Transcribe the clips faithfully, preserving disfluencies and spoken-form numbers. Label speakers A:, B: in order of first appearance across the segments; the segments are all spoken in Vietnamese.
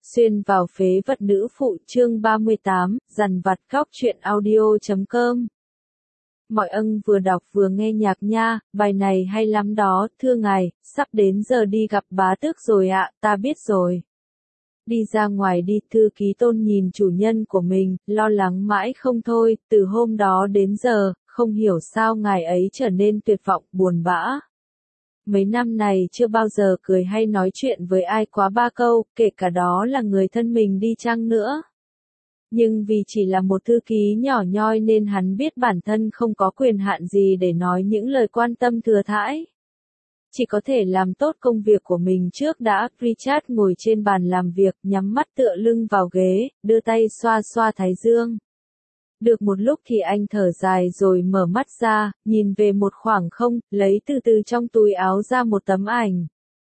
A: Xuyên vào phế vật nữ phụ chương ba mươi tám, dằn vặt góc truyện audio chấm com. Mọi ân vừa đọc vừa nghe nhạc nha, bài này hay lắm đó, thưa ngài, sắp đến giờ đi gặp bá tước rồi ạ, ta biết rồi. Đi ra ngoài đi, thư ký Tôn nhìn chủ nhân của mình, lo lắng mãi không thôi, từ hôm đó đến giờ, không hiểu sao ngài ấy trở nên tuyệt vọng, buồn bã. Mấy năm này chưa bao giờ cười hay nói chuyện với ai quá ba câu, kể cả đó là người thân mình đi chăng nữa. Nhưng vì chỉ là một thư ký nhỏ nhoi nên hắn biết bản thân không có quyền hạn gì để nói những lời quan tâm thừa thãi. Chỉ có thể làm tốt công việc của mình trước đã. Richard ngồi trên bàn làm việc, nhắm mắt tựa lưng vào ghế, đưa tay xoa xoa thái dương. Được một lúc thì anh thở dài rồi mở mắt ra, nhìn về một khoảng không, lấy từ từ trong túi áo ra một tấm ảnh.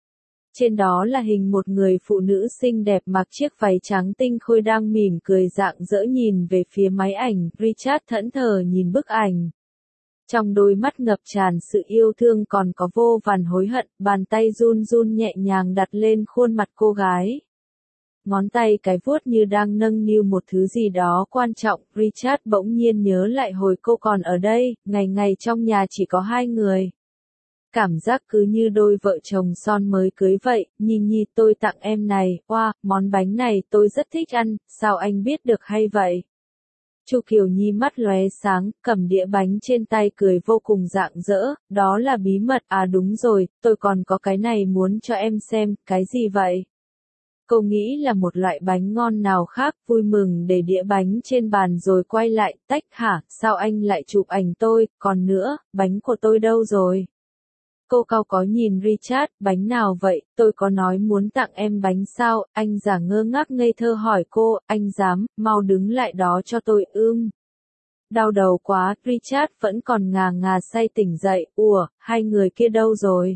A: Trên đó là hình một người phụ nữ xinh đẹp mặc chiếc váy trắng tinh khôi đang mỉm cười rạng rỡ nhìn về phía máy ảnh. Richard thẫn thờ nhìn bức ảnh. Trong đôi mắt ngập tràn sự yêu thương còn có vô vàn hối hận, bàn tay run run nhẹ nhàng đặt lên khuôn mặt cô gái. Ngón tay cái vuốt như đang nâng niu một thứ gì đó quan trọng. Richard bỗng nhiên nhớ lại hồi cô còn ở đây, ngày ngày trong nhà chỉ có hai người. Cảm giác cứ như đôi vợ chồng son mới cưới vậy. Nhi Nhi, tôi tặng em này, oa, wow, món bánh này tôi rất thích ăn, sao anh biết được hay vậy? Chu Kiều Nhi mắt lóe sáng, cầm đĩa bánh trên tay cười vô cùng rạng rỡ, đó là bí mật. À đúng rồi, tôi còn có cái này muốn cho em xem, cái gì vậy? Cô nghĩ là một loại bánh ngon nào khác, vui mừng để đĩa bánh trên bàn rồi quay lại, tách hả, sao anh lại chụp ảnh tôi, còn nữa, bánh của tôi đâu rồi? Cô cau có nhìn Richard, bánh nào vậy, tôi có nói muốn tặng em bánh sao, anh giả ngơ ngác ngây thơ hỏi cô, anh dám, mau đứng lại đó cho tôi ưm. Đau đầu quá, Richard vẫn còn ngà ngà say tỉnh dậy, ủa, hai người kia đâu rồi?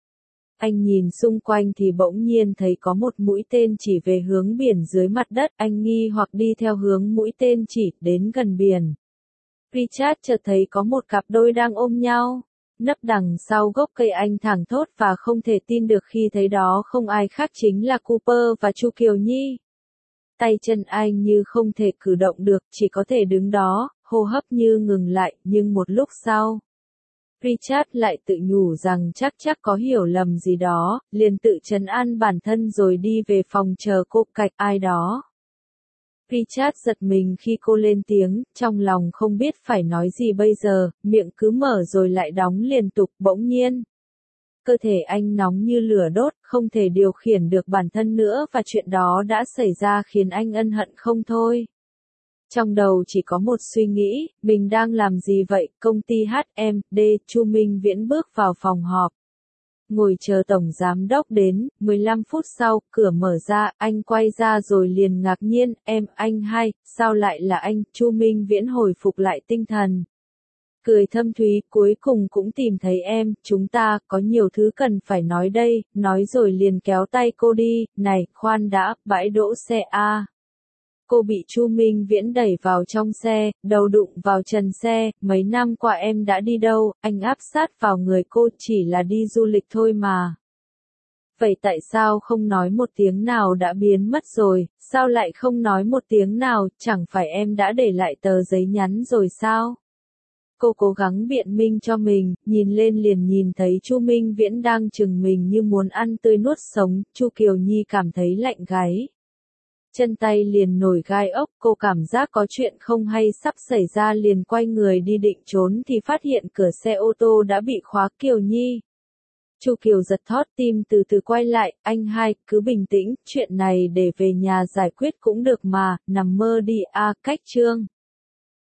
A: Anh nhìn xung quanh thì bỗng nhiên thấy có một mũi tên chỉ về hướng biển dưới mặt đất, anh nghi hoặc đi theo hướng mũi tên chỉ, đến gần biển. Richard chợt thấy có một cặp đôi đang ôm nhau. Nấp đằng sau gốc cây anh thảng thốt và không thể tin được khi thấy đó không ai khác chính là Cooper và Chu Kiều Nhi. Tay chân anh như không thể cử động được, chỉ có thể đứng đó, hô hấp như ngừng lại, nhưng một lúc sau. Richard lại tự nhủ rằng chắc chắc có hiểu lầm gì đó, liền tự trấn an bản thân rồi đi về phòng chờ cô cạch ai đó. Richard giật mình khi cô lên tiếng, trong lòng không biết phải nói gì bây giờ, miệng cứ mở rồi lại đóng liên tục. Bỗng nhiên. Cơ thể anh nóng như lửa đốt, không thể điều khiển được bản thân nữa và chuyện đó đã xảy ra khiến anh ân hận không thôi. Trong đầu chỉ có một suy nghĩ, mình đang làm gì vậy? Công ty hát em đê, Chu Minh Viễn bước vào phòng họp. Ngồi chờ tổng giám đốc đến, mười lăm phút sau, cửa mở ra, anh quay ra rồi liền ngạc nhiên, em, anh hai, sao lại là anh? Chu Minh Viễn hồi phục lại tinh thần. Cười thâm thúy, cuối cùng cũng tìm thấy em, chúng ta, có nhiều thứ cần phải nói đây, nói rồi liền kéo tay cô đi, này, khoan đã, bãi đỗ xe A. Cô bị Chu Minh Viễn đẩy vào trong xe, đầu đụng vào trần xe, mấy năm qua em đã đi đâu, anh áp sát vào người cô, chỉ là đi du lịch thôi mà. Vậy tại sao không nói một tiếng nào đã biến mất rồi, sao lại không nói một tiếng nào, chẳng phải em đã để lại tờ giấy nhắn rồi sao? Cô cố gắng biện minh cho mình, nhìn lên liền nhìn thấy Chu Minh Viễn đang chừng mình như muốn ăn tươi nuốt sống. Chu Kiều Nhi cảm thấy lạnh gáy. Chân tay liền nổi gai ốc, cô cảm giác có chuyện không hay sắp xảy ra liền quay người đi định trốn thì phát hiện cửa xe ô tô đã bị khóa. Kiều Nhi. Chu Kiều giật thót tim từ từ quay lại, anh hai, cứ bình tĩnh, chuyện này để về nhà giải quyết cũng được mà, nằm mơ đi a. Cách chương.